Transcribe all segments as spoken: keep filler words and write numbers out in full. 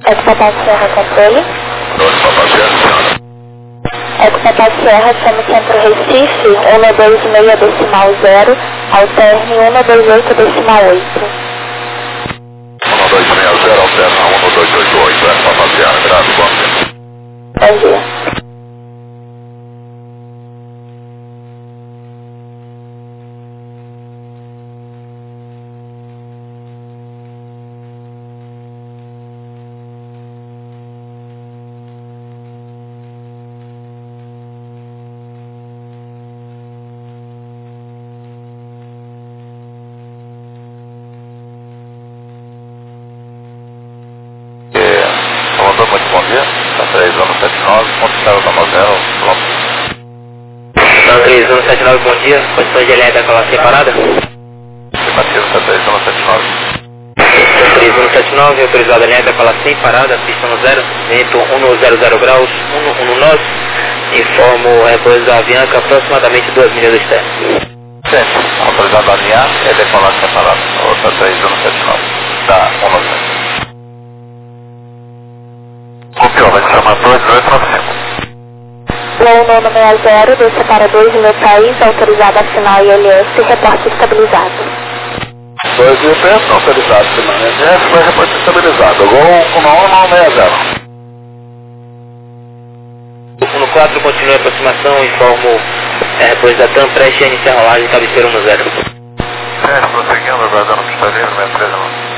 Eco Papai Serra, controle. Dois Papai Serra. Eco Papai Serra, chama Centro Recife, um dois seis decimal zero, alterne um dois oito decimal oito. um dois seis zero, alterna um dois oito oito, Eco Papai Serra, grave, bom dia. Bom dia. Muito bom dia, está três anos sete nove, ponto zero zero, pronto. Está três anos sete nove, bom dia, posição de alerta com ela separada. Afirmativo, está três anos sete nove. três anos sete nove, autorizado alerta com ela sem parada, pista no zero, vento um zero zero graus, um no nós, informo o repouso da Avianca aproximadamente duas milhas do externo. Sim, autorizado a alinhar e decolar separado, está três anos sete nove, está um nove. Copiou, vai chamar dois oito nove cinco. Voo nono seis zero, desce para dois no meu país, autorizado a sinal I L S, reporte estabilizado. dois I L S, autorizado, sinal I L S, vai reporte estabilizado. Voo nono seis zero. No quatro, continue a aproximação, informo é, repouso da TAM, preste a iniciar a rolagem, cabeceira um zero. É, prosseguindo, aguardando pista livre, minha empresa não.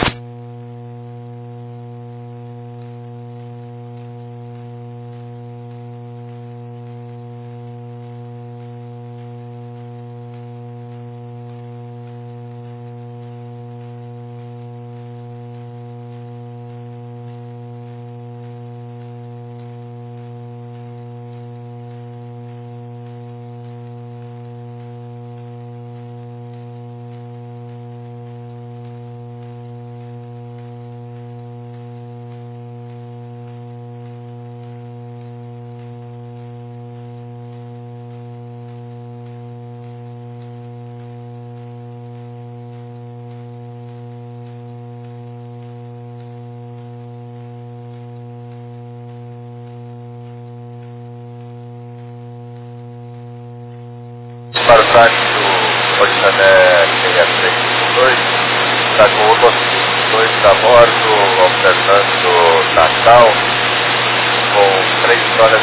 Para o táxi do Oxané seis três dois, está com o dois a bordo, alternando Natal, com três horas.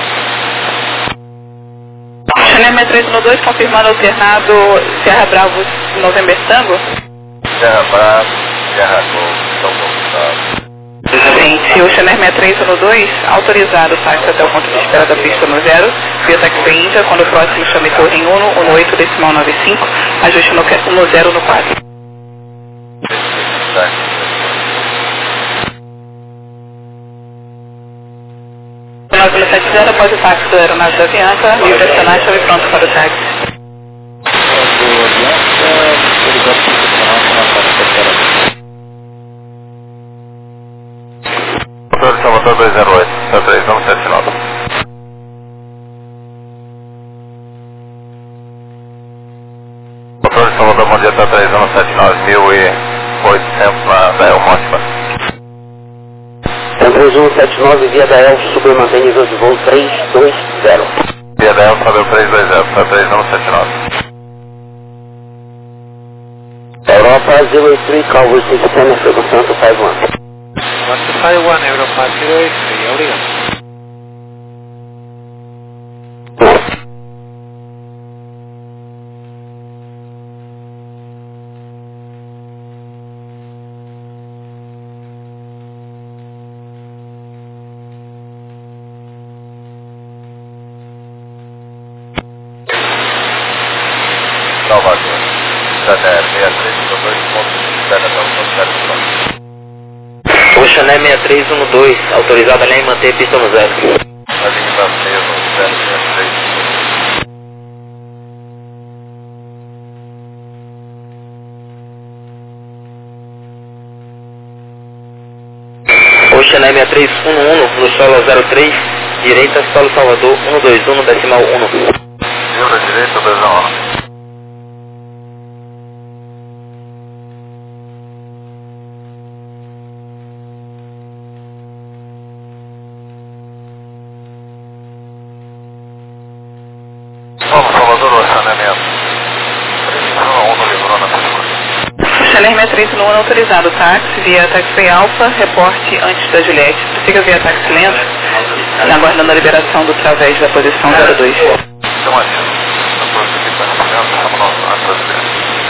Oxané seis três um dois, confirmando alternado Serra Bravo November Tango. Serra Bravo, Serra Gol, São Gonçalo. Gente, Oxané seis três um dois, autorizado o táxi até o ponto de espera da pista no zero, via taxi Índia, quando o próximo chame torre em um, um oito decimal nove cinco, ajuste no um zero no quatro. nove um sete zero, após o táxi do aeronave da Avianca, livre acionar, chame pronto para o táxi. Motor de Salvador dois zero oito, está três anos sete nove. Motor de Salvador, bom dia, está três anos sete nove mil e oitocentos na Dael Mótima. três um sete nove, via Dael, super mantém nível de voo três dois zero. Via Dael, Fabio três dois zero, está três anos sete nove. Europa zero oito três, Calvo Sistema, Frequência Santo cinco um. Taiwan, Europa zero oito três, obrigado. Salvador, Oxané seis três um dois, ponto de espera, não, ponto zero pronto. Oxané seis três um dois, autorizado a linha e manter pista no zero. A linha manter no zero seis três. Oxané seis três um um, no solo zero três, direita, solo Salvador um dois um, decimal um. Livre direita, dois um. Chanel sessenta e três no ano autorizado, táxi via Taxway Alpha, reporte antes da Juliette. Prossiga via táxi lento, aguardando a liberação do través da posição zero dois. Então, ali, a próxima que está trabalhando, estamos nós atrás dele.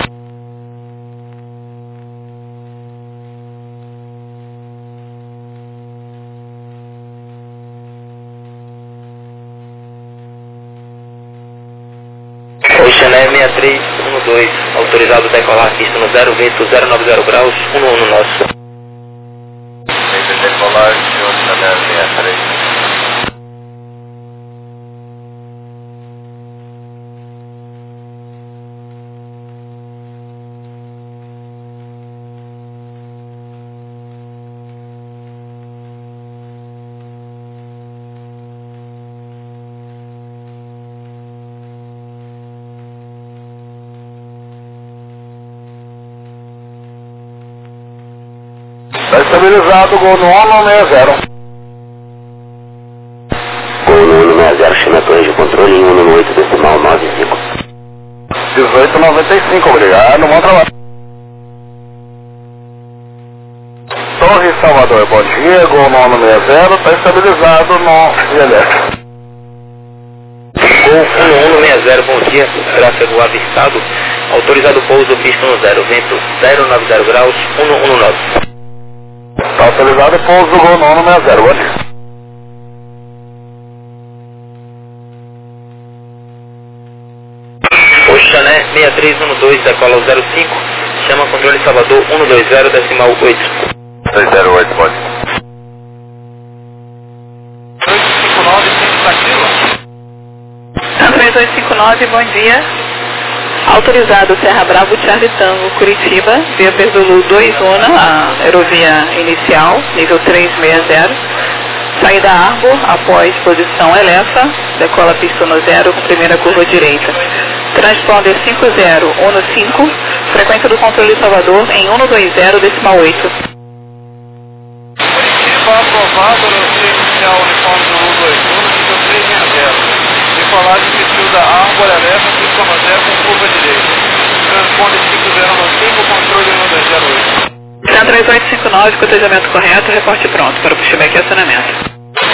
Oi, Chanel sessenta e três um dois, autorizado decolar pista no zero, vento zero nove zero graus, um um nosso. Tem de decolagem, senhor Chanel sessenta e três. Está estabilizado, gol no ano sessenta e zero. Gol no ano sessenta e zero, chama torre de controle em um no oito decimal nove cinco. dezoito noventa e cinco, obrigado, bom trabalho. Torre Salvador, bom dia, gol no ano sessenta e zero, está estabilizado no I L S. Gol um um sessenta e zero, bom dia, tráfego avistado, autorizado pouso pista no zero, vento zero nove zero graus, um um nove. Está autorizado, pouso do gol no ano sessenta e zero, bom dia. O Chanel sessenta e três um dois, decola o zero cinco, chama controle Salvador um dois zero, decimal oito. dois zero oito, pode. dois cinco nove, tentativa. três oito cinco nove, bom dia. Autorizado Serra Bravo, Charlie Tango, Curitiba, via Perdulu dois Ona, a aerovia inicial, nível trezentos e sessenta. Saída Arbor, após posição Elefa, decola pista no zero com primeira curva direita. Transponder cinco zero, Ono cinco, frequência do controle Salvador em um dois zero, decimal oito. Curitiba aprovado, aerovia inicial uniforme do um dois um, nível trezentos e sessenta. Decolagem perfil da Arbor, Elefa, pista no zero com curva direita. Transponder cinco zero no cinco, controle um dois zero oito. três oito cinco nove, cotejamento correto, reporte pronto para o pushback e acionamento.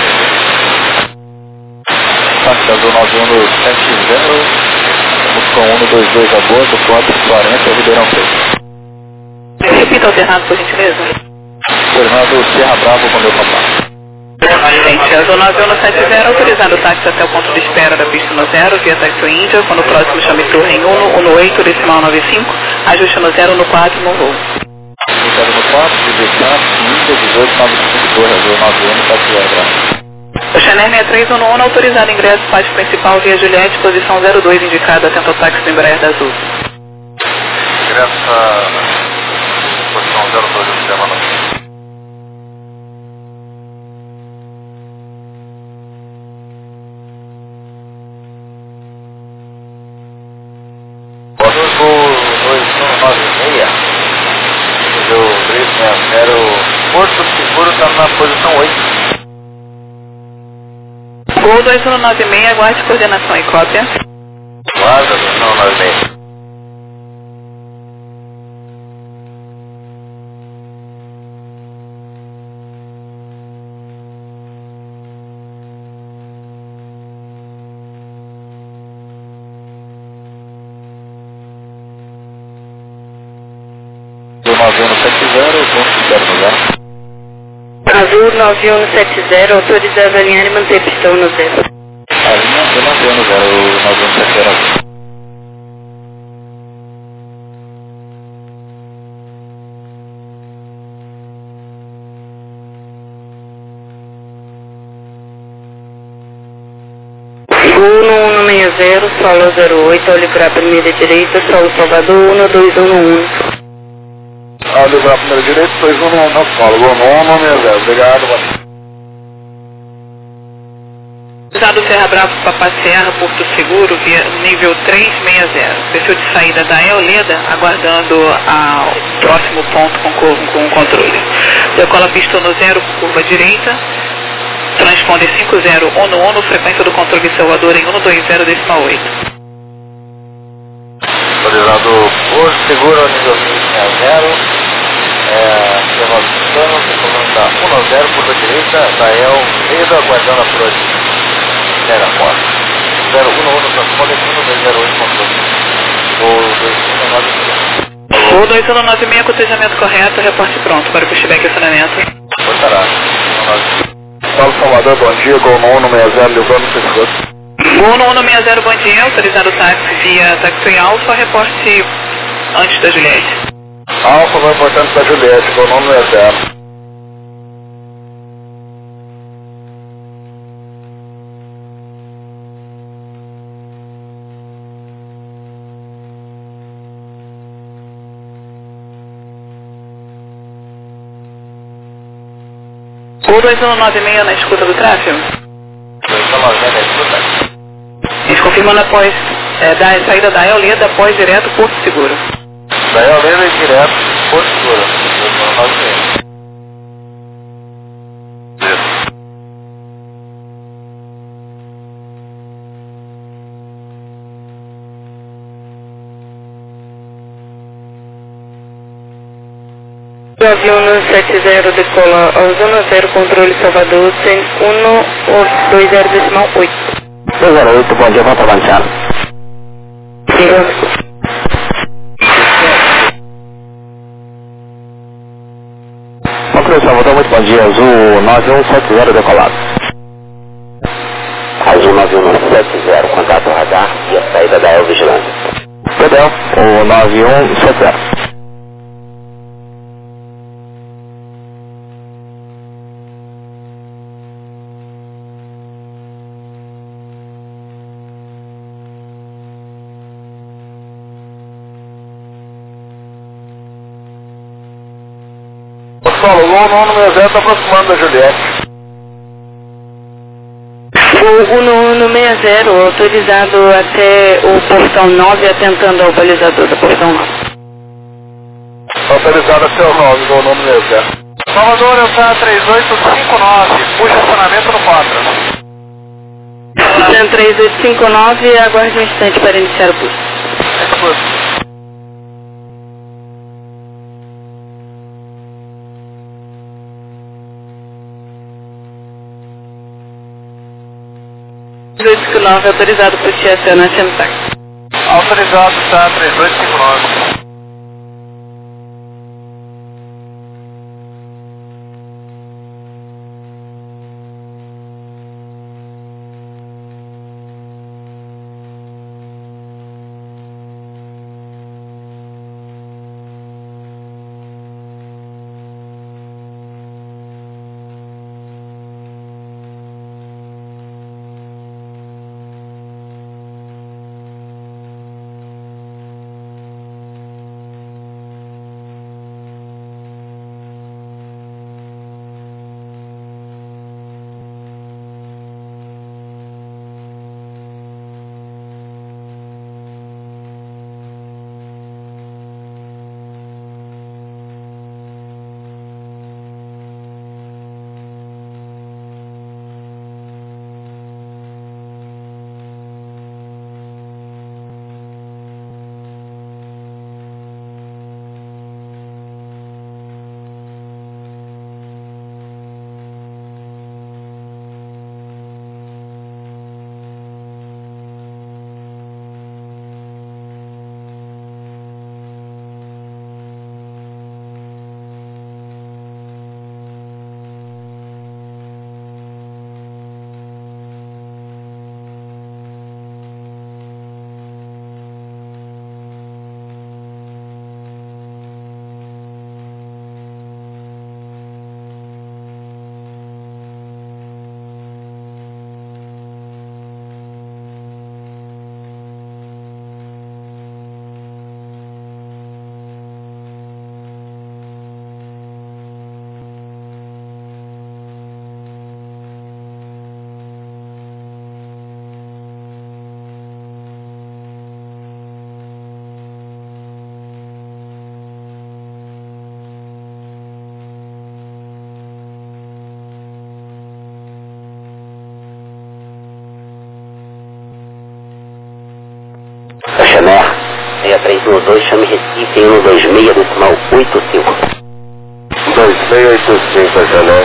Taxa do nove um sete zero, estamos com um dois dois a bordo, quatro quarenta, Ribeirão Preto. Repita alternado, por gentileza. Fernando Serra Bravo, com meu papai. Gente, a zona nove um sete zero, autorizado o táxi até o ponto de espera da pista no zero, via Taxi Índia, quando o próximo chame torre em um, um oito, decimal nove cinco, ajuste no zero, no quatro, no voo. zero no quatro, dezessete, quinze, dezoito, nove cinco, dois, azul, nove um, Taxi Bravo. O Chanel sessenta e três um um, autorizado ingresso pátio principal via Juliette, posição zero dois indicada, atento ao táxi do Embraer da Azul. Ingresso a posição zero dois do sistema novo. Gol dois um nove seis, nível trezentos e sessenta, Porto Seguro está na posição oito. Gol dois um nove seis, aguarde coordenação e cópia. Guarda, não, nove seis. nove um sete zero, ponto zero no zero. Azul nove um sete zero, autorizado a alinhar e manter pistão no zero. A linha do nove um zero, nove um sete zero. Gol no um seis zero, solo zero oito, ao livrar primeira direita, solo Salvador um dois um um. Ao livrar primeira direita, dois um no não solo, gol no um seis zero, obrigado, mano. Usado Serra Bravo, Papá Serra, Porto Seguro, via nível trezentos e sessenta. Perfil de saída da Eoleda, aguardando o próximo ponto com, com o controle. Decola pista no zero, curva direita. Transponder cinco zero, Ono Ono, frequência do controle Salvador em um dois zero, decimal oito. Autorizado Porto Seguro, nível trezentos e zero. É, Sebastião, comanda um a zero, curva direita, Dael, meio aguardando a proa Era morte. zero um um, transponder um dois zero oito, controle. O dois um nove seis. O dois um nove seis, cotejamento correto, reporte pronto para o pushback e acionamento. Portará. Paulo Salvador, bom dia, Gol no um seis zero, ligando no pescoço. Gol no um seis zero, bom dia, autorizado o táxi via Taxiway Alfa, reporte antes da Juliette. Alfa, vai importante da Juliette, Gol no um seis zero. O dois um nove seis na escuta do tráfego. dois um nove seis na escuta. Desconfirmando após é, da saída da Eoleda após direto Porto Seguro. Da Eoleda e direto Porto Seguro. dois um nove seis. O avião no sete zero decola ao zona zero, controle Salvador, um dois zero decimal oito. dois zero oito, bom dia, vamos avançar. Controle Salvador, muito bom dia, Azul nove um sete zero decolado. Azul nove um sete zero, contato radar e a saída da El Vigilância. Pedel, o nove um sete zero. Solo, Gol no um seis zero, está aproximando da Juliette. Gol um seis zero, autorizado até o portão nove, atentando ao balizador do portão nove. Autorizado até o nove, Gol no um seis zero. Salvador, eu tá três oito cinco nove, puxa acionamento no quatro. três oito cinco nove, aguarde um instante para iniciar o push. Exposto. três oito cinco nove, autorizado por Tia Cena, Semtac. Autorizado, tá três oito cinco nove. Xaner, seis três um dois, chame Recife em um dois seis decimal oito cinco. dois seis oito cinco, Janel.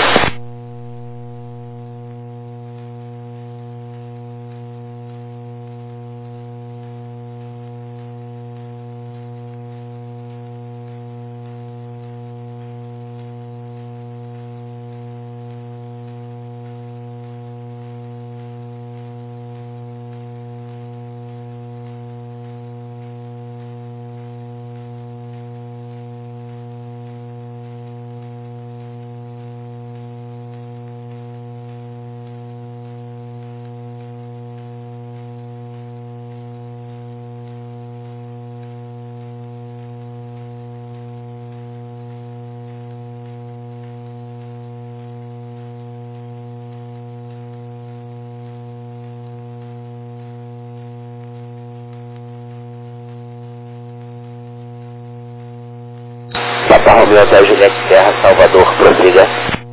Papa Romeo Hotel Juliette Serra, Salvador, prossiga.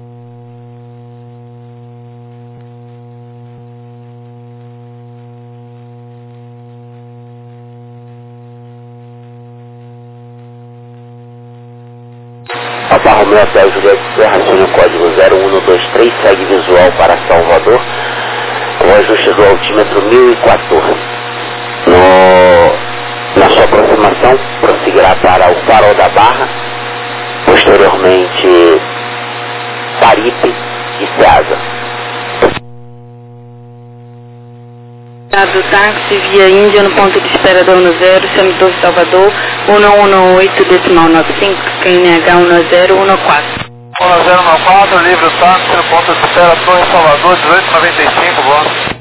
Papa Romeo Hotel Juliette Serra, acione o código zero um dois três, segue visual para Salvador, com ajuste do altímetro mil e quatorze. No, na sua aproximação, prosseguirá para o Farol da Barra, posteriormente Paripe e Ceasa. Do táxi via Índia no ponto de espera da Uno Zero, Semidoce Salvador, um um oito decimal nove cinco, Q N H um zero um quatro. um zero um quatro, livre o táxi no ponto de espera Torre Salvador, dezoito noventa e cinco, bom.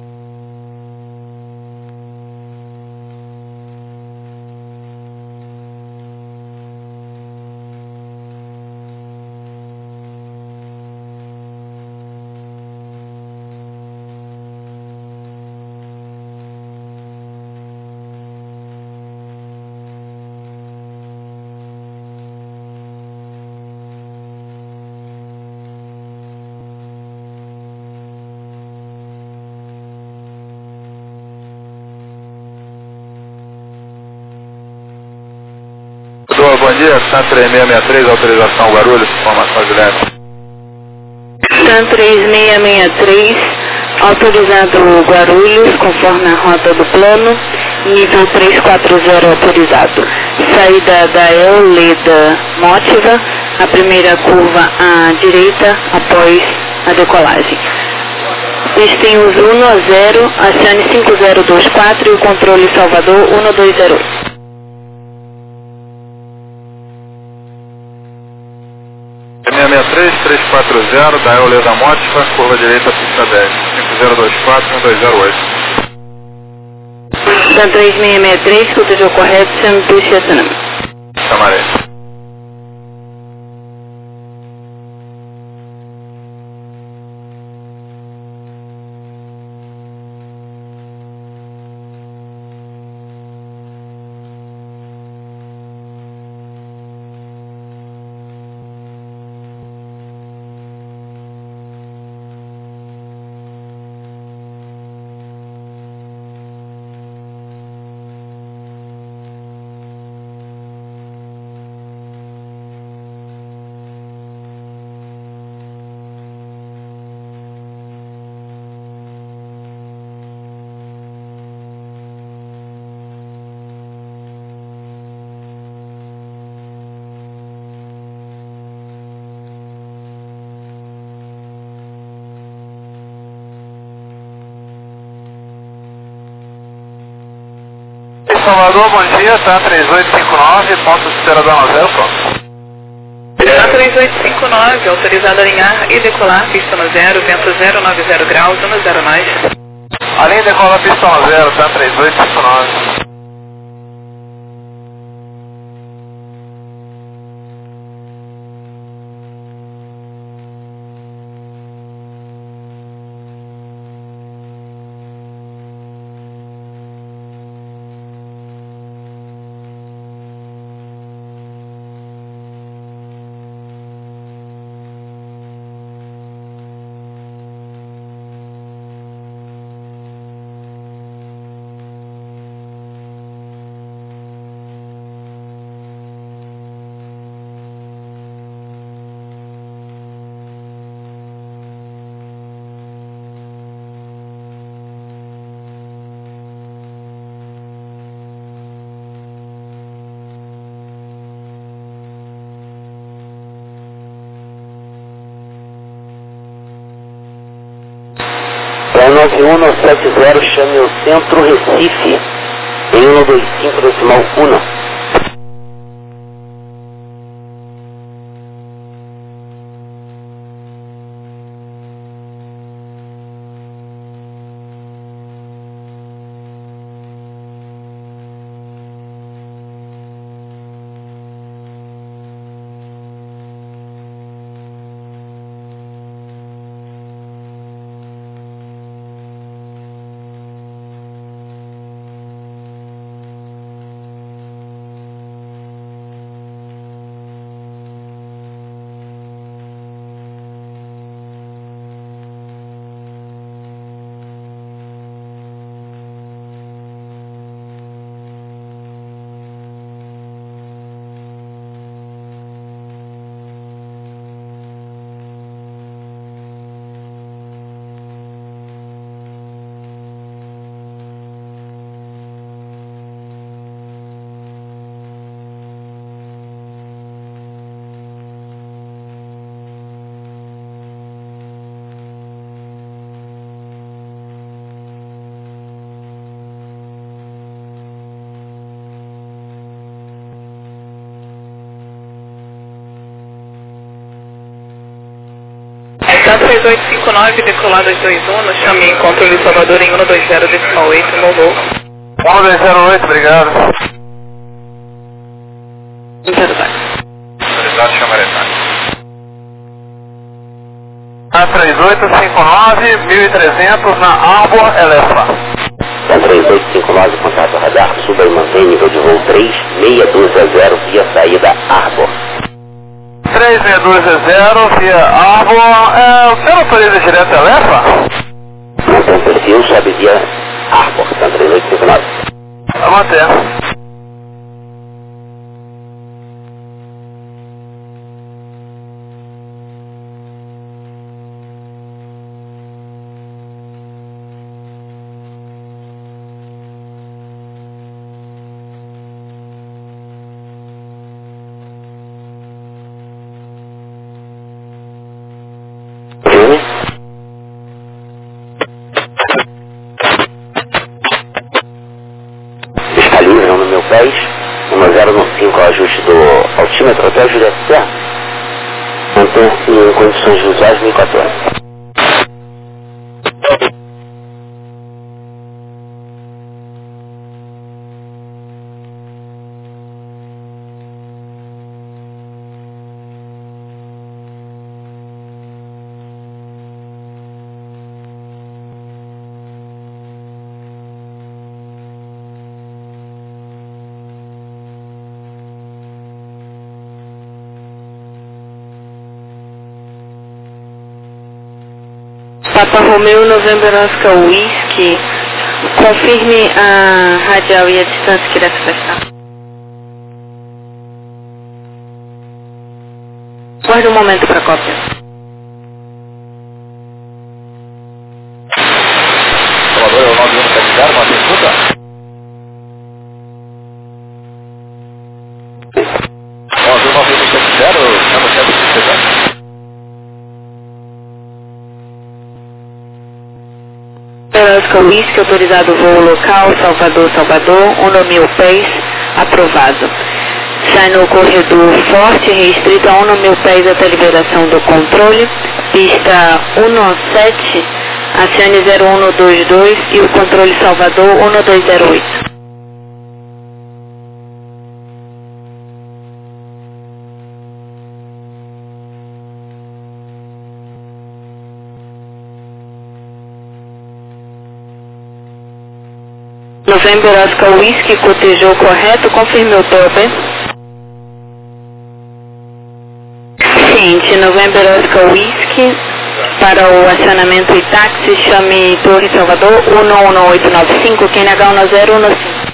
Bom dia, Santa três seis seis três, autorização Guarulhos, informação de leve. Santa três seis seis três, autorizado Guarulhos, conforme a rota do plano, nível trezentos e quarenta autorizado. Saída da Euleda Mótiva, a primeira curva à direita após a decolagem. Destinos um a zero, acione cinco zero dois quatro e o controle Salvador um dois zero oito. seis seis três, trezentos e quarenta, da Euleda Mótica, curva direita, pista dez, cinco zero dois quatro, um dois zero oito. Santa três seis seis três, escuta correto, sendo do Xetanama. Chamarei. Salvador, bom dia, tá três oito cinco nove, ponto de espera da Uno Zero, pronto. Tá três oito cinco nove, autorizado a alinhar e decolar, pista no zero, vento zero nove zero graus, um zero mais. Além decola pista Uno Zero, tá três oito cinco nove. nove um sete zero, chame o Centro Recife em um dois cinco decimal um. Tá três oito cinco nove, decolada dois um, chame controle Salvador em um dois zero decimal oito, no voo. um dois zero oito, obrigado. Autorizado Chamaretá. A três oito cinco nove, mil e trezentos na Arbor Elefa. Da três oito cinco nove, contato radar, suba e mantém nível de voo três seis dois zero via saída Arbor. três seis dois zero via Arbor. É, você não autoriza direto a Elefa? Não tem perfil, sobe via Arbor, da três oito cinco nove. Vamos manter. Está livre no meu pés, um zero no cinco, ajuste do altímetro até Juliette Serra. Manter-se em condições visuais mil e quatorze. Papa Romeo November Oscar Whisky, confirme a radial e a distância que irá se prestar. Guarde um momento para a cópia. Salvador é o nove um sete zero, mantém escuta. nove um nove um sete zero, chama o centro de segurança. Oscar Whisky, autorizado voo local, Salvador, Salvador, um mil pés, aprovado. Sai no corredor forte, restrito a um mil pés até liberação do controle, pista um sete, acione zero um dois dois e o controle Salvador um dois zero oito. November Oscar Whisky, cotejou correto, confirme o tope. Ciente, November Oscar Whisky, para o acionamento e táxi, chame Torre Salvador um um oito nove cinco, Q N H um zero um cinco.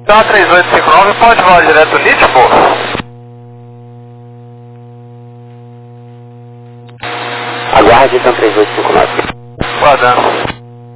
Tá três oito cinco nove, pode voar direto N I T, pô? Aguarde, então três oito cinco nove. Guardando.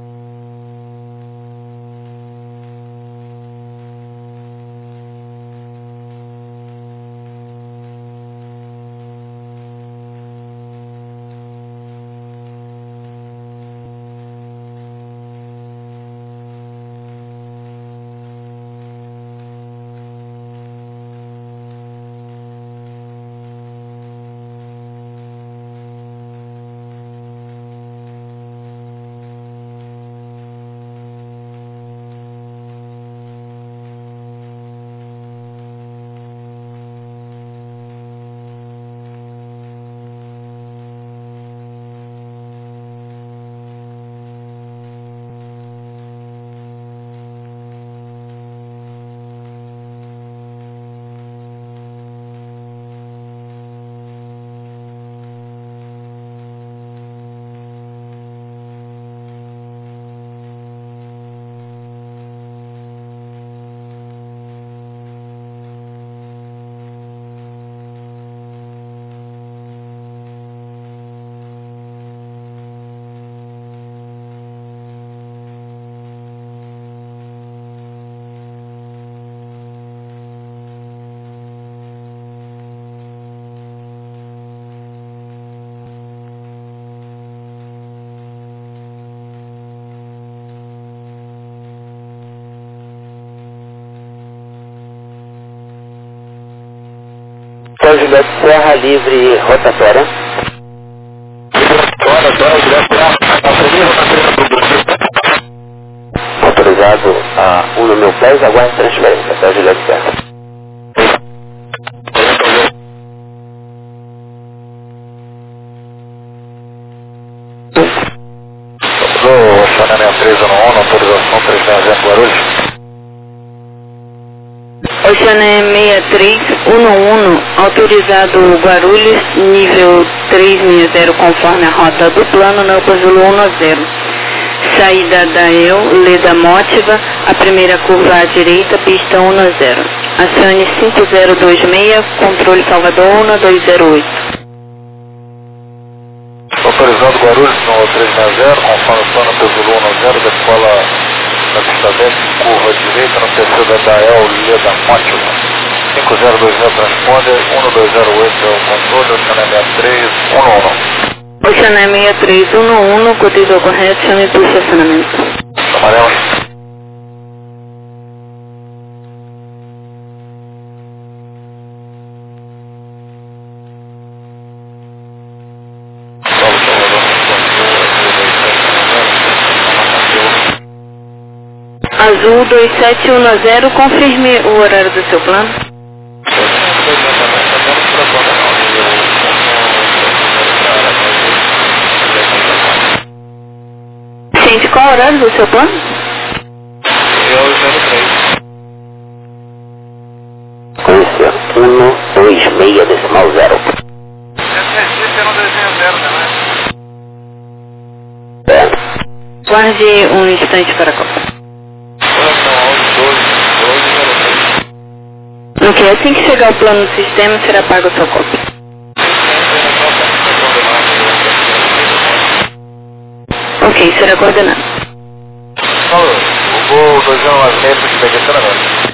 Hotel Juliette Serra, livre rotatória. Autorizado a um no meu pés, aguarde transferência. Hotel Juliette Serra. Do Oceana seis três um um, autorização três seis zero Guarulhos. Oceana seis três um um, autorizado Guarulhos, nível trezentos e sessenta conforme a rota do plano, no Pazulo dez. Saída da E U, Leda Mótiva, a primeira curva à direita, pista dez. Acione cinco zero dois seis, controle Salvador um dois zero oito. Autorizado Guarulhos no três seis zero, conforme o plano Pazulo dez, da escola da pista dez, curva direita, no terceiro da E U, Leda Mótiva. cinco zero dois zero transponder, um dois zero oito é o controle, Oceana seis três um um. Oceana seis três um um, cotejo correto, chame do estacionamento. Amarelo. Azul dois sete um zero, confirme o horário do seu plano. Gente, qual o horário do seu plano? Eu zero três. Sequência um dois seis decimal zero. Esse registro é no desenho zero, né? É. Guarde um instante para a Copa. Ok, assim que chegar o plano do sistema, será pago a sua cópia. Ok, será coordenado. O voo dois um nove seis de direcionamento.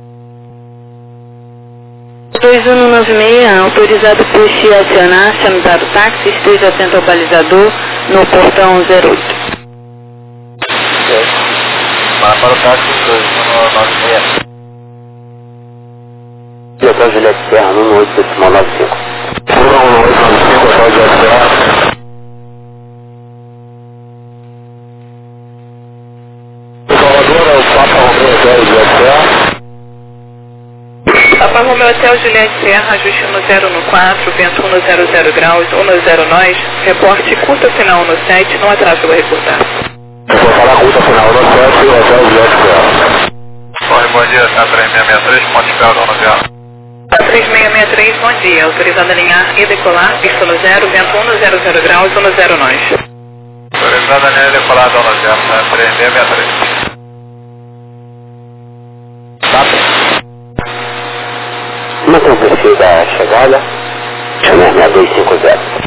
dois um nove seis, autorizado por te acionar, chame para o táxi, esteja atento ao balizador no portão zero oito. Ok. Mas para o táxi dois um nove seis. Hotel Juliette Serra, um oito decimal nove cinco. um oito nove cinco, Hotel Juliette Serra. Salvador é o Papa Romeu Hotel Juliette Serra. Papa Romeu Hotel Juliette Serra, ajuste no zero no quatro, vento um no zero zero graus, um no zero nós, reporte curta final no sete, não atraso vou reportar. Eu vou falar curta final no sete, Hotel Juliette Serra. Oi, bom dia, tá três seis seis três, Ponte Calda, no zero. três seis seis três, bom dia. Autorizado a alinhar e decolar, pista no zero, vento um no zero zero graus, um no zero nós. Autorizado a alinhar e decolar, no zero, né? três seis seis três. Tá Mantém o perfil da chegada. Chama seis dois cinco zero.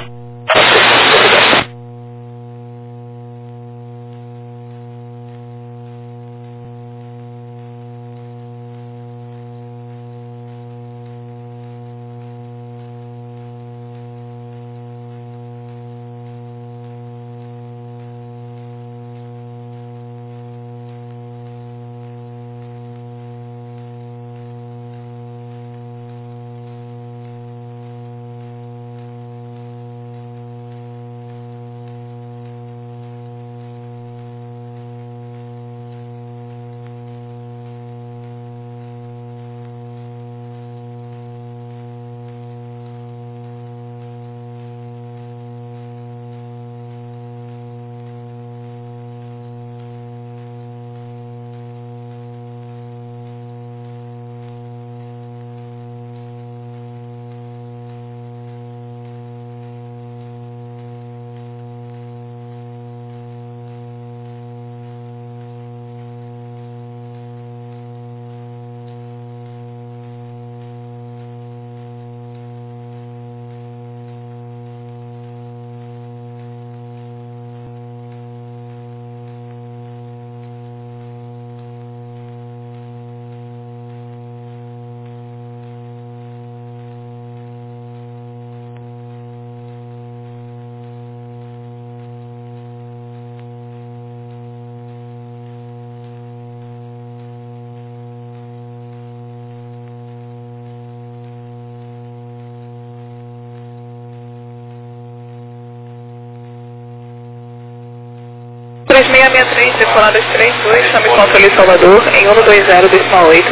três seis seis três, decolado três dois, chame controle Salvador, em um dois zero, decimal oito.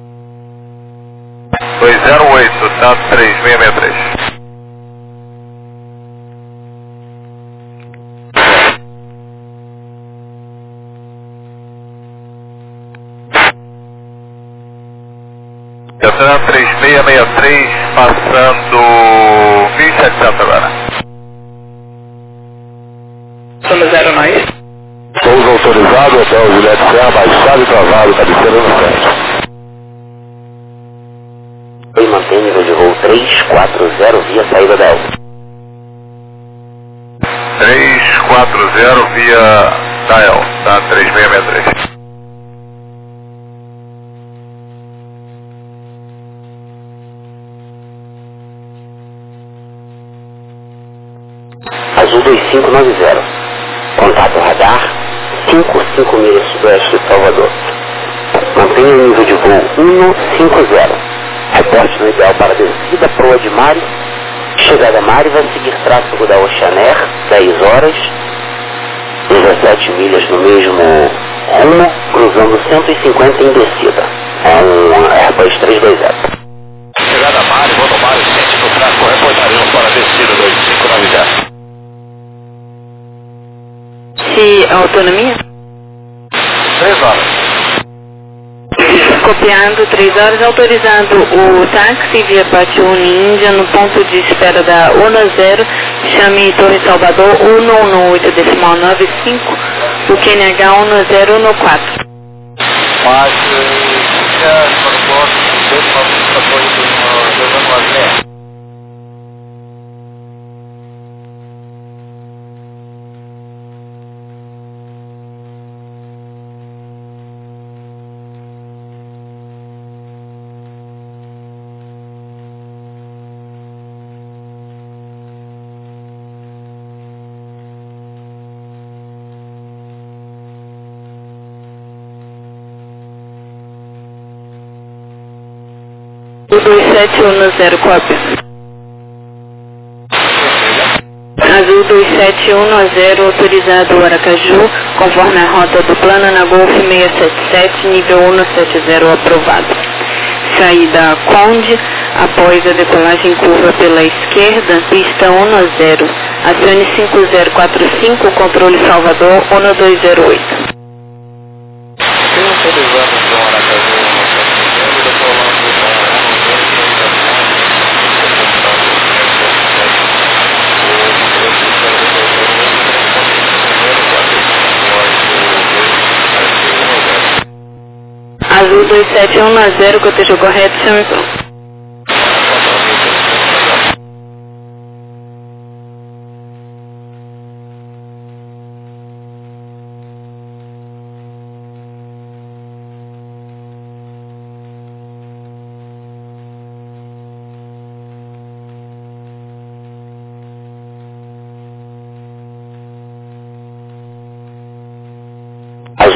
dois zero oito, tá três seis seis três. Delta três seis seis três, passando mil e setecentos agora. Somos zero nós. Pouso autorizado, hotel Juliette Serra, baixado e travado, cabeceira no centro. E mantém nível de voo três quatro zero via saída da Elba. três quatro zero via Dial, tá? três seis seis três. Azul dois cinco nove zero. Contato radar cinco cinco milhas sudoeste de Salvador. Mantenha o nível de voo cento e cinquenta. Reporte no ideal para descida proa de Mari. Chegada a Mari vai seguir tráfego da Oceanair, dez horas, dezessete milhas no mesmo rumo, cruzando cento e cinquenta em descida. É um Airbus trezentos e vinte. Chegada a Mari, vou tomar o centro do tráfego, reportaremos para a descida dois cinco nove zero. Se autonomia? três horas. Copiando três horas, autorizando o táxi via Patiúni Índia no ponto de espera da ONA zero, chame Torre Salvador um um oito decimal nove cinco, o Q N H um zero um quatro. Mas, já, quando posso, dois novos apoios do Anuazé. O dois sete um zero, cópia. Azul dois sete um zero, autorizado Aracaju, conforme a rota do plano na Golf seiscentos e setenta e sete, nível cento e setenta, aprovado. Saída Conde, após a decolagem curva pela esquerda, pista um zero. Acione cinco zero quatro cinco, controle Salvador, um dois zero oito. Tem autorizado então Aracaju, Azul dois sete um zero, cotejo correto, chame pronto.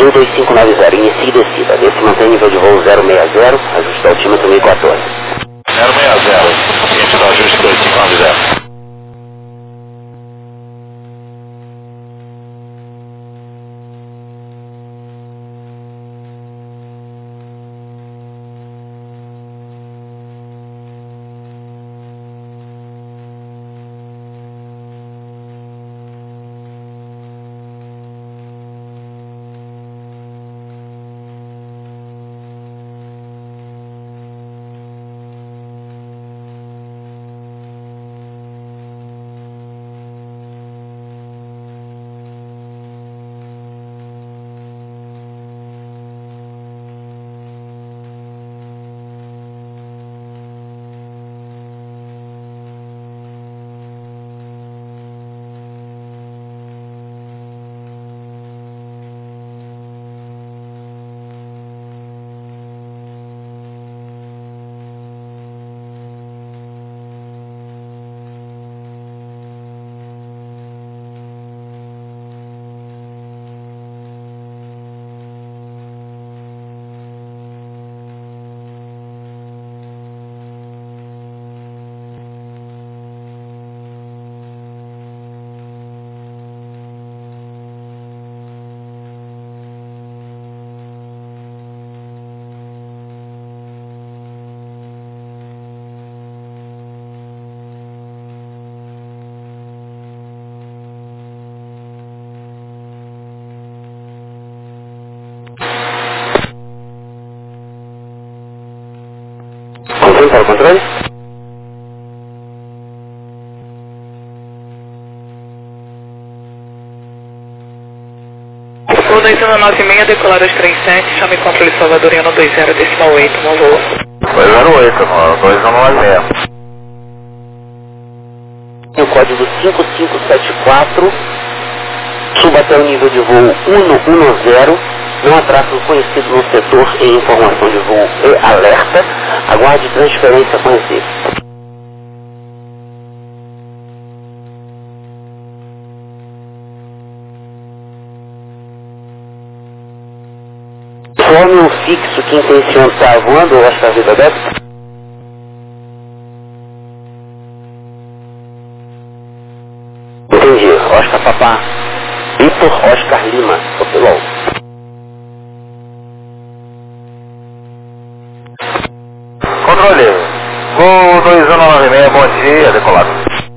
Azul dois cinco nove zero, inicie descida. Desse mantém nível de voo zero seis zero, ajuste altímetro mil e quatorze. zero seis zero, ciente do ajuste dois cinco nove zero. Para o controle? Voo dois um nove seis, decolar aos trinta e sete, chame controle Salvador em um dois zero decimal oito, no voo. dois zero oito, dois um nove seis. O código cinco cinco sete quatro, suba até o nível de voo cento e dez, não há tráfego conhecido no setor em informação de voo e alerta, aguarde transferência conhecida. Informe um fixo que intenciona estar voando ou esta vida aberta. Entendi. Oscar Papá. Vitor Oscar Lima. Copilou. Controle. Voo dois um nove seis, bom dia, decolado.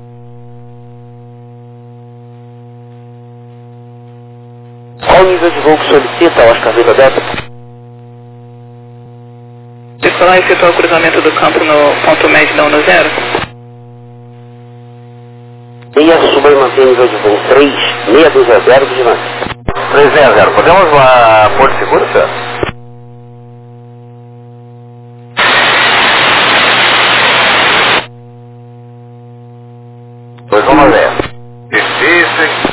Qual o nível de voo que solicita, Oscar Vida Delta? Decolar e efetuar o cruzamento do campo no ponto médio da um zero. E a suba e mantém nível de voo três seis dois zero, vigilância. três seis zero, podemos lá Porto Seguro, senhor? dois um nove seis. Difícil.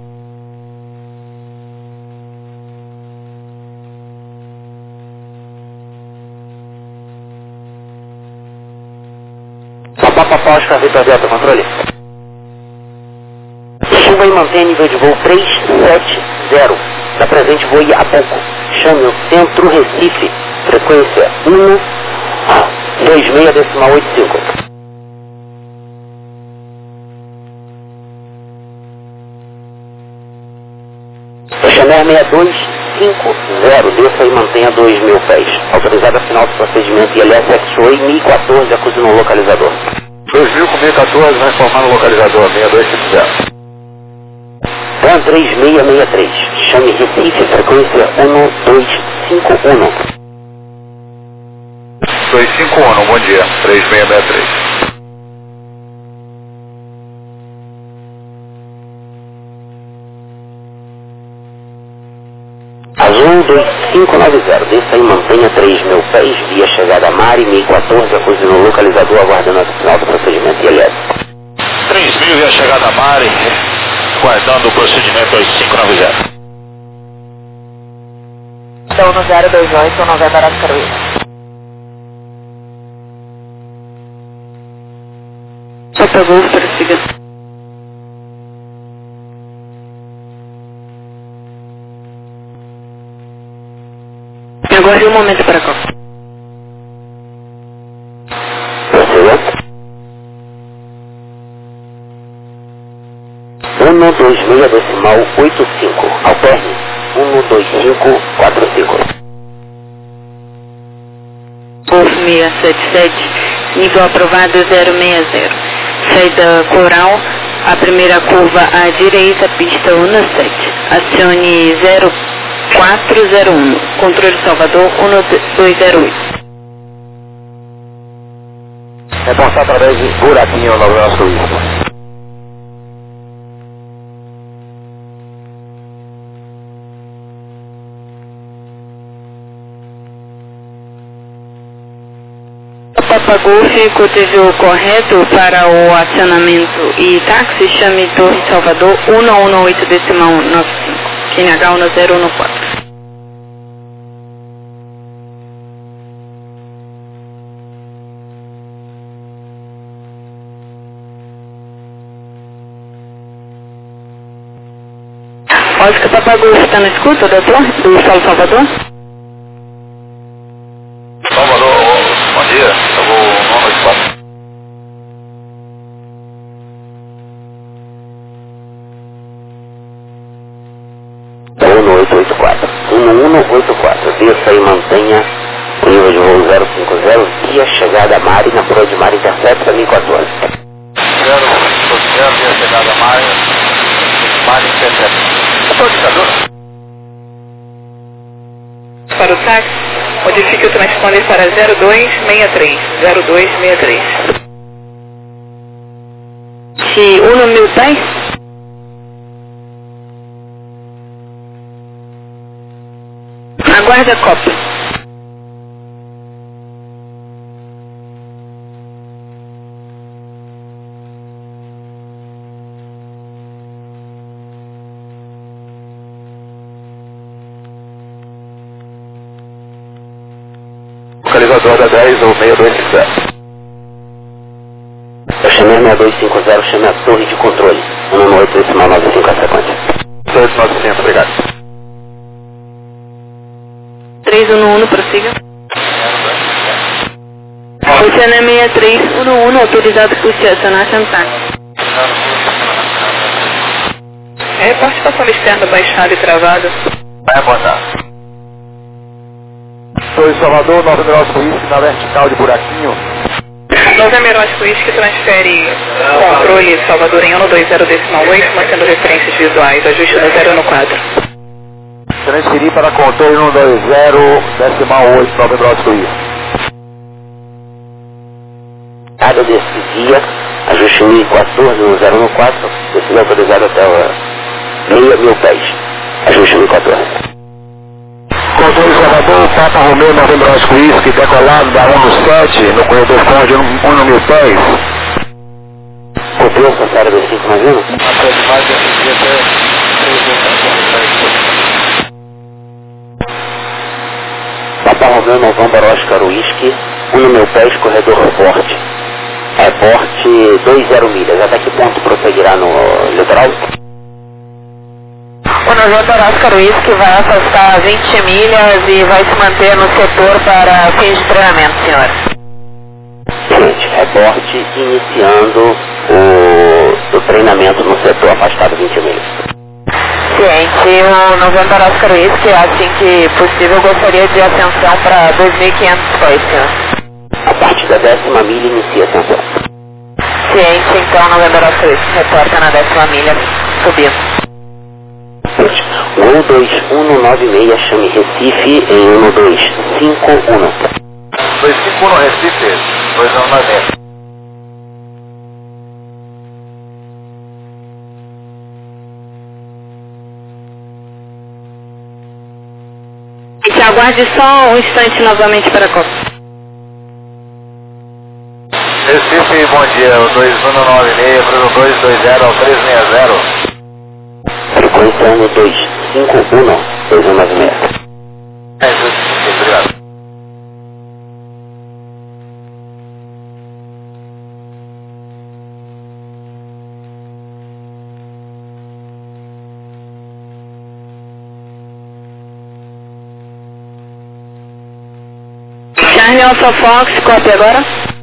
Papá, papá, Oscar Vitor Delta, controle. Suba e mantém nível de voo três sete zero. Da presente voe a pouco. Chame o Centro Recife. Frequência um dois seis decimal oito cinco. Chanel seis dois cinco zero. Desça e mantenha dois mil pés. Autorizada final do procedimento I L S X-Ray mil e quatorze, acuse no localizador. dois mil com mil e quatorze, vai informar no localizador seis dois cinco zero. Plan três seis seis três. Chame Recife, frequência um dois cinco um. dois cinco um, bom dia, três seis seis três. Azul dois cinco nove zero. Desça e mantenha três mil pés, via chegada a Mari, mil e quatorze, acuse no localizador, aguardando a final do procedimento I L S. três mil via chegada a Mari, guardando o procedimento dois cinco nove zero. Então no zero dois oito, Novembro Arado Carolina. Papa Golf, prossiga. um momento para cá. Prosseguindo. um dois seis decimal oito cinco. Alterne. um dois cinco quatro cinco. Golf seiscentos e setenta e sete, nível aprovado zero seis zero. Saída coral, a primeira curva à direita, pista um sete. Acione zero quatro zero um. Controle Salvador um dois zero oito. Reportar através de buraquinho no nosso Suíço. Papa Golf, cotejo correto para o acionamento e táxi, chame Torre Salvador um um oito decimal nove cinco, Q N H um zero um quatro. Oscar Papa Golf está na escuta da torre do Solo Salvador? Salvador, bom dia. Eu vou um dois quatro. um oito oito quatro. um um oito quatro. Desça e mantenha o nível de voo zero cinco zero via chegada Mari na Proa de Mar Intercept para mil e quatorze. zero cinco zero via chegada Mar Mar Intercept. Indicador. Para o táxi, modifique o transponder para zero dois seis três. zero dois seis três. Se um mil pés? Aguarde a cópia. Localizador da dez ou seis dois cinco zero. Eu chamei seis dois cinco zero, chame a torre de controle. um um oito decimal nove cinco a sequência. dois nove cinco, obrigado. três um um, prossiga. Oceana sessenta e três um um, autorizado por se acionar Chantac. É, participação externa baixada e travada. Vai apontar. dois Salvador, nove Numeral Suíço, na vertical de buraquinho. Novembro Suíço que transfere controle Salvador em um dois zero decimal oito, mantendo referências visuais. Ajuste no zero no quadro. Transferir para controle um dois zero decimal oito, nove Numeral Suíço. Cada desse dia, ajuste mil e quatorze no zero no quatro, descida autorizado até o meia mil pés. Ajuste mil e quatorze. Controle Salvador, Papa Romeu, Novembro Whisky, decolado da um no sete, no corredor Ford um no mil pés. Copiou essa série dos cinco mais um? Papa Romeu, Novembro Oscar Whisky, um no mil pés, corredor Ford. É porte dois zero milhas. Até que ponto prosseguirá no litoral? O Novembro Oscar Whisky vai afastar vinte milhas e vai se manter no setor para fins de treinamento, senhor. Gente, reporte iniciando o, o treinamento no setor afastado vinte milhas. Ciente, o Novembro Oscar Whisky, assim que possível, gostaria de ascensão para dois mil e quinhentos pés, senhor. A partir da décima milha inicia a ascensão. Ciente, então, Novembro Oscar Whisky reporta na décima milha, subindo. um dois um nove seis, chame Recife em um dois cinco um. dois cinco um no Recife, dois um nove seis. E te aguarde só um instante novamente para a Copa. Recife, bom dia, o dois um nove seis, Bruno dois dois zero ao três seis zero. Frequência um dois cinco um, dois um nove seis. É isso, obrigado. Charlie Alpha Fox, copy agora.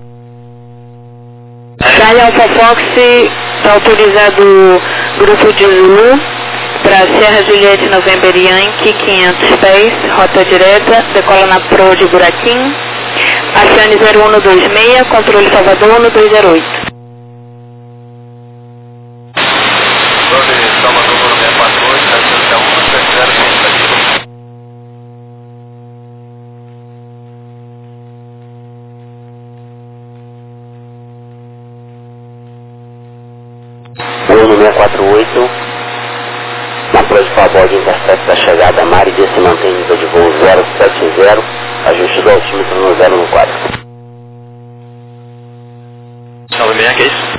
Charlie Alpha Fox, está autorizado grupo de Zulu para Serra Juliette November Yankee, quinhentos pés, rota direta, decola na Pro de Buraquinho. Acione zero um dois seis, controle Salvador um dois zero oito. Controle Salvador número seis quatro oito, acione um sete zero cinco. Uno seis quatro oito, na Pro de Pavode, intercepta da chegada, Maridia se mantém nível de voo zero sete zero, ajuste do altímetro no zero um quatro. nove seis, que é isso?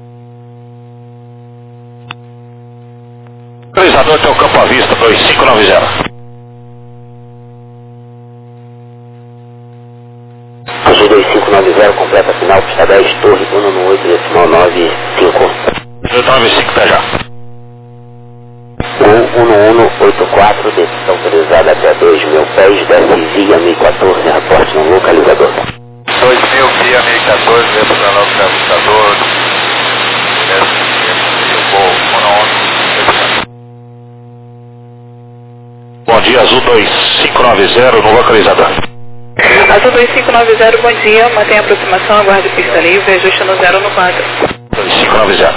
Localizador até o campo à vista, dois cinco nove zero. Azul dois cinco nove zero, completa final, pista dez, torre um no oito, decimal nove cinco. nove cinco, tá já. um um um oito quatro, descida autorizada até dois mil pés, desce via mil e quatorze, reporte no localizador. dois mil via mil e quatorze, dentro da localizador. Desce o voo um. Bom dia, Azul dois cinco nove zero no localizador. Azul dois cinco nove zero, bom dia, mantém a aproximação, aguarde pista livre, ajuste no zero no quatro. dois cinco nove zero.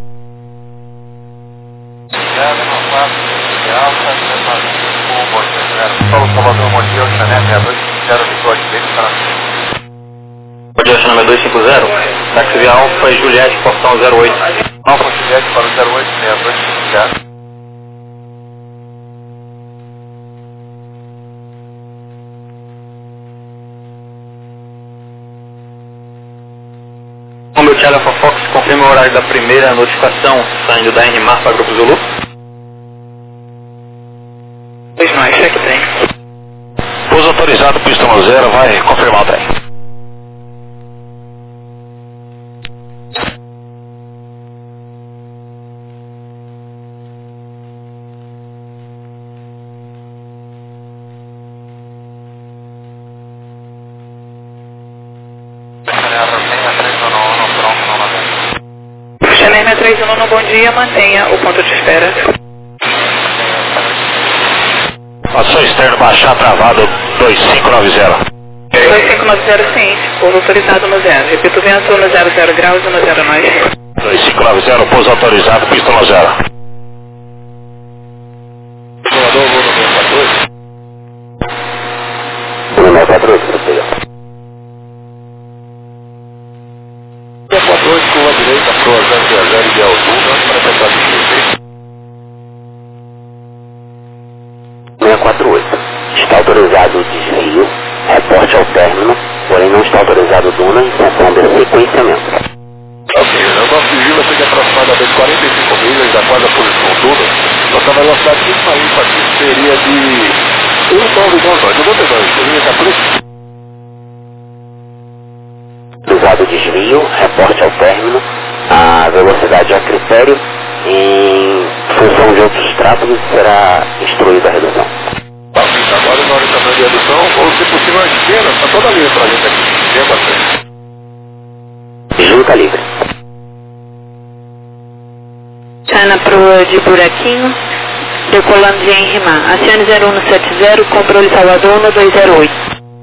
zero no quatro, de alta, um bom dia, zero. Paulo Salvador, bom dia, Oxané, seis dois cinco zero, Vitória, dele para... Bom dia, Oxané dois cinco zero, táxi via Alfa e Juliette, portão zero oito. Alfa Juliette para o zero oito, seis dois cinco zero. Como o Charlie Alpha Fox, confirma o horário da primeira notificação saindo da N M A R para Grupo Zulu. Pois não, cheque trem. Pouso autorizado, pista no zero, vai confirmar o trem. Chanel três um um, bom dia, mantenha o ponto de espera. Ação externa baixar travado dois cinco nove zero. dois cinco nove zero, sim, pouso autorizado no zero. Repito, vento no zero zero graus e no zero nós. dois cinco nove zero, pouso autorizado, pista no zero. Salvador, voo no seis quatro oito. um seis quatro oito, prossiga. seis quatro oito, curva direita, Pro zero zero zero, ideal Luna, para tentar descer. seis quatro oito, está autorizado o desvio, reporte ao término, porém não está autorizado duna em função de sequenciamento. Ok, o nosso vigília fica aproximadamente quarenta e cinco milhas da quadra posição Duna. Nossa velocidade mínima aí aqui seria de um nove nove dois, seria quatorze. Autorizado o desvio, reporte ao término, a velocidade a critério, em função de outros tráfegos será instruída a redução. Ok, agora na hora também de redução, ou se possível a esquerda, está toda a linha para a gente aqui, bem bastante. Junta livre. China Pro de Buraquinho, decolando de Enrimar. Acione zero um sete zero, controle Salvador um dois zero oito.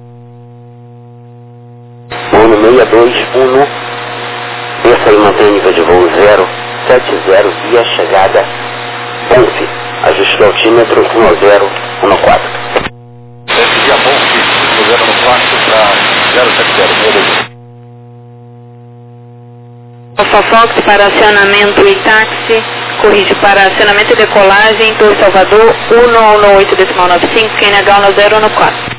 um seis dois um, desça e mantém o nível de voo zero sete zero via chegada Bonf. Ajuste do altímetro um zero um quatro. Esse dia bom que fizeram no quarto para zero sete zero, meu Deus. Alfa Fox para acionamento e táxi, corrige para acionamento e decolagem, Torre Salvador um um oito decimal nove cinco, Q N H um zero um quatro.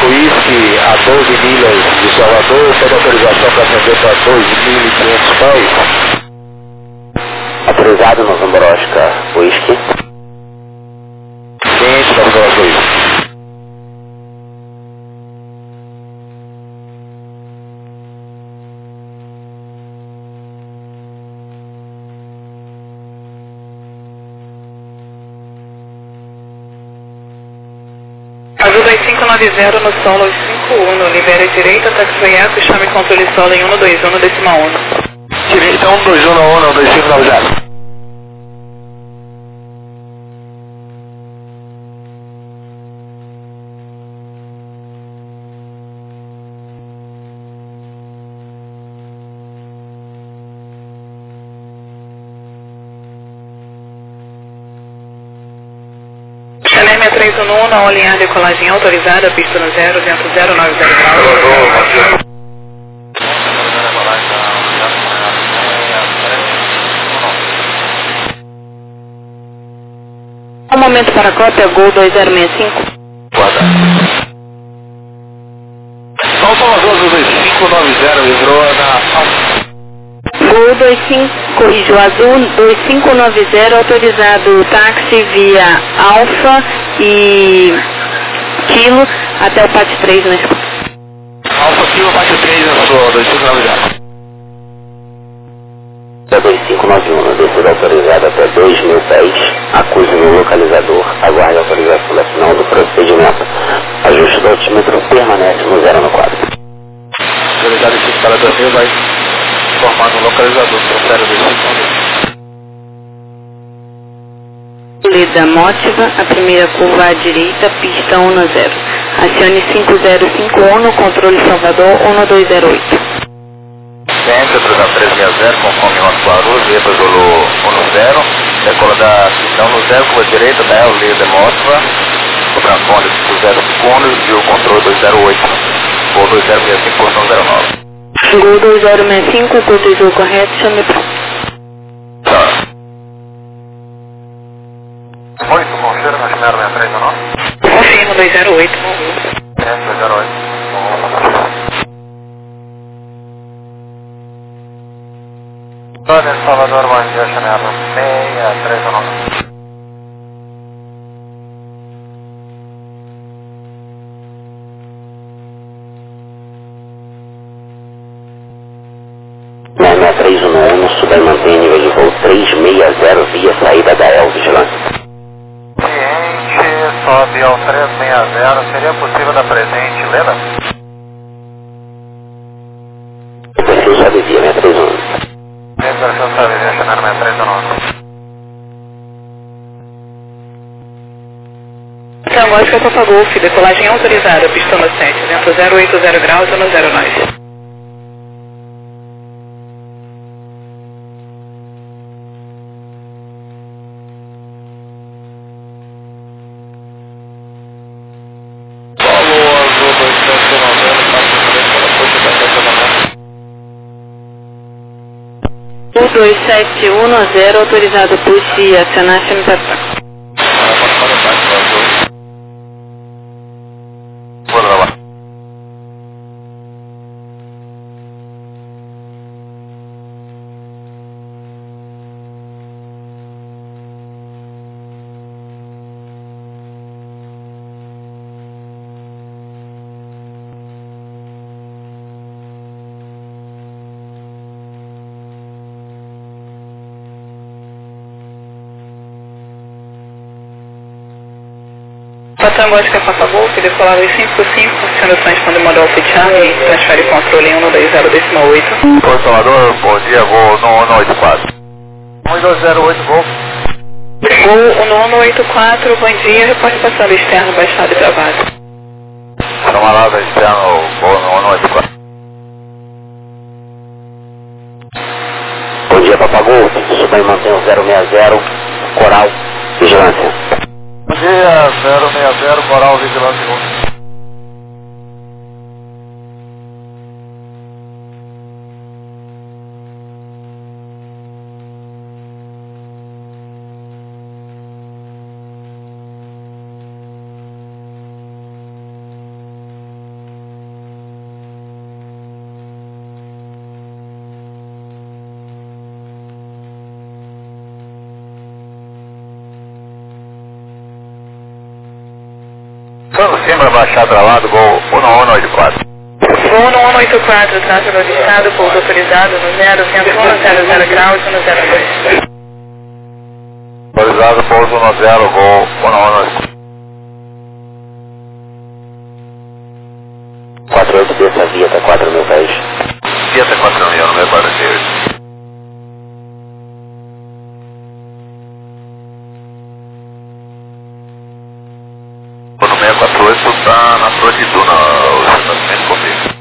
Whisky a doze milhas de Salvador, toda autorização para atender para dois mil e quinhentos pés. Autorizado Novembro Oscar Whisky. Ciente, Novembro Oscar Whisky. Azul dois cinco nove zero no solo cinco um, libera direita, taxiway eco, chame controle solo em um dois um decimal um. Direita um dois um um, dois cinco nove zero. Chanel seis três um um, na linha de colagem autorizada, pista no zero, vento zero nove zero graus. Um momento para a cópia, Gol dois zero seis cinco. Guarda. Só Salvador dois cinco nove zero, livrou na... Gol dois cinco, corrijo, Azul dois cinco nove zero, autorizado táxi via Alfa e Kilo até o P A T três na escuta. Alfa Kilo, P A T três na sua dois cinco nove zero. dois cinco nove um, descida autorizada até dois mil pés, acuse no localizador, aguarde a autorização da final do procedimento. Ajuste do altímetro permanece no zero no quadro. Autorizado cinco para dois mil, vai informar no localizador, zero dois cinco nove um. Leda Mótiva, a primeira curva à direita, pista um zero. Acione cinco zero cinco um no controle Salvador um dois zero oito. Centro, três três seis zero, conforme o nosso Guarulhos, Epa Zulu um zero, decola da pistão no zero, curva direita, Bel, Leda Mótiva, o transponder cinco zero segundos e o controle dois zero oito, ou dois zero seis cinco, porção zero nove. Gol dois zero seis cinco, cotizou correto, chame pronto. Tá. oito, confirma na Chimera seis três nove. Confirmo dois zero oito. É, dois zero oito. Tônia, Salvador, bom dia, Chimera seis três nove. seis três um um, suba e mantém nível de voo três seis zero via saída da El Vigilância. Cliente, sobe ao três seis zero, seria possível dar presente, Leda? O perfil sobe via seis três um um. Esse perfil sobe via Chimera seis três nove. Translógica Papa Golf, decolagem autorizada, pista no sete, vento zero oito zero graus no zero nove. dois sete um zero, autorizado pulse acionar chame para Bora lá. Translógica Papa Golf, decolar dois cinco cinco, aciona o transponder modal Charme, transfere controle em um dois zero decimal oito. Oi, Salvador, bom dia, vou no um oito quatro. um dois zero oito, voo. Gol no um oito quatro, bom dia, reporte passado externo, baixado e travado. Camarada externo, voo no um oito quatro. Bom dia, Papagol. Suba e mantém o zero seis zero, Coral, Vigilância. Bom dia, zero seis zero, Coral, Vigilância. Tanto Simbra, Baixada Lado, Gol um um oito quatro. Gol um um oito quatro, tráfego de estado, pouso autorizado no zero, vento um zero zero graus, um zero dois. Autorizado, pouso um zero, Gol um um oito quatro. quatro oito dessa via, tá quatro mil pés. Via tá quatro mil, no meu quarenta e oito. O no seiscentos e quarenta e oito tá na Flor de Duna, o estacionamento comigo.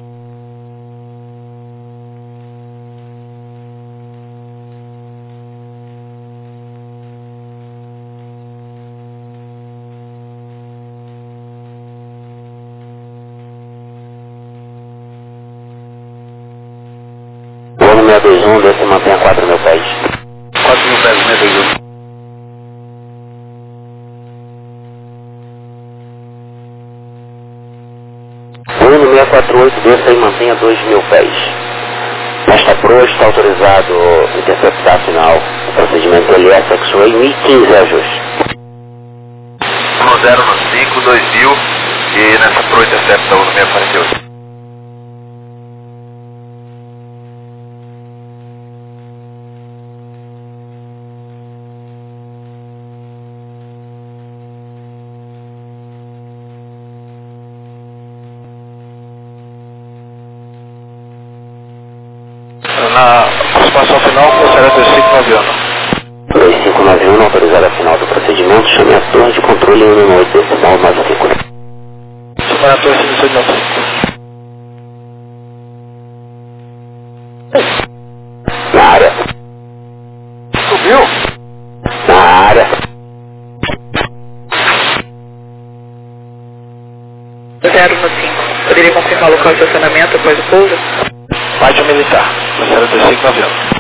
seis dois um, desce e mantenha quatro mil pés. quatro mil pés, seis dois um. Voo no seiscentos e quarenta e oito, desça e mantenha dois mil pés. Nesta proa está autorizado interceptar final. O procedimento L S X-Ray mil e quinze ajuste. um zero no cinco, dois mil e nessa proa intercepta o no seiscentos e quarenta e oito. Na aproximação final, considera dois cinco nove um. dois cinco nove um, autorizada a final do procedimento, chame a torre de controle um um oito decimal nove cinco. Chama a torre de nove cinco. Na área. Subiu? Na área. zero no cinco. Poderia confirmar o local de estacionamento após o pouso? Página militar, considera dois cinco nove um.